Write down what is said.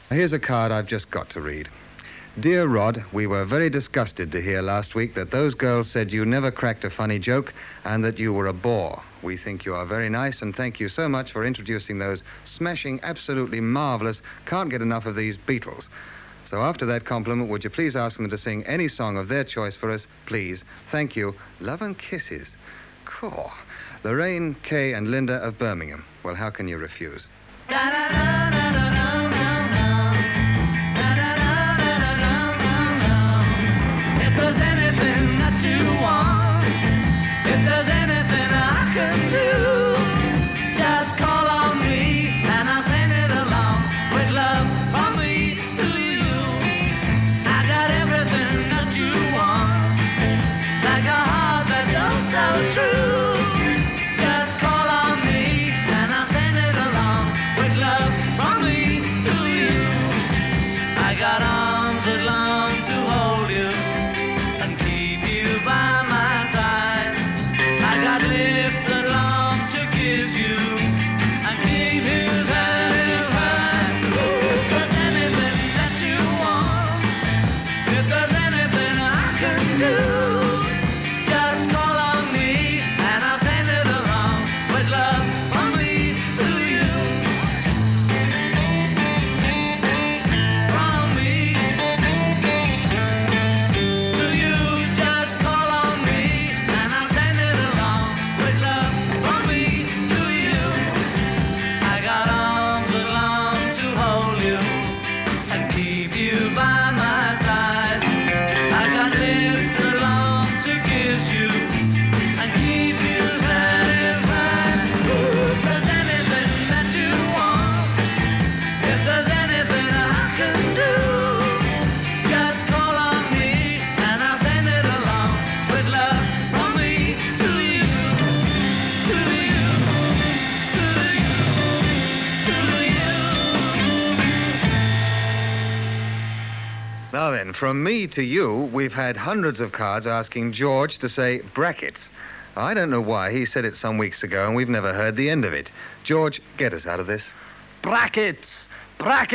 Here's a card I've just got to read. Dear Rod, we were very disgusted to hear last week that those girls said you never cracked a funny joke and that you were a bore. We think you are very nice and thank you so much for introducing those smashing, absolutely marvelous, can't get enough of these Beatles. So after that compliment, would you please ask them to sing any song of their choice for us, please? Thank you. Love and kisses. Cool. Lorraine, Kay and Linda of Birmingham. Well, how can you refuse? Now then, from me to you, we've had hundreds of cards asking George to say brackets. I don't know why. He said it some weeks ago and we've never heard the end of it. George, get us out of this. Brackets! Brackets!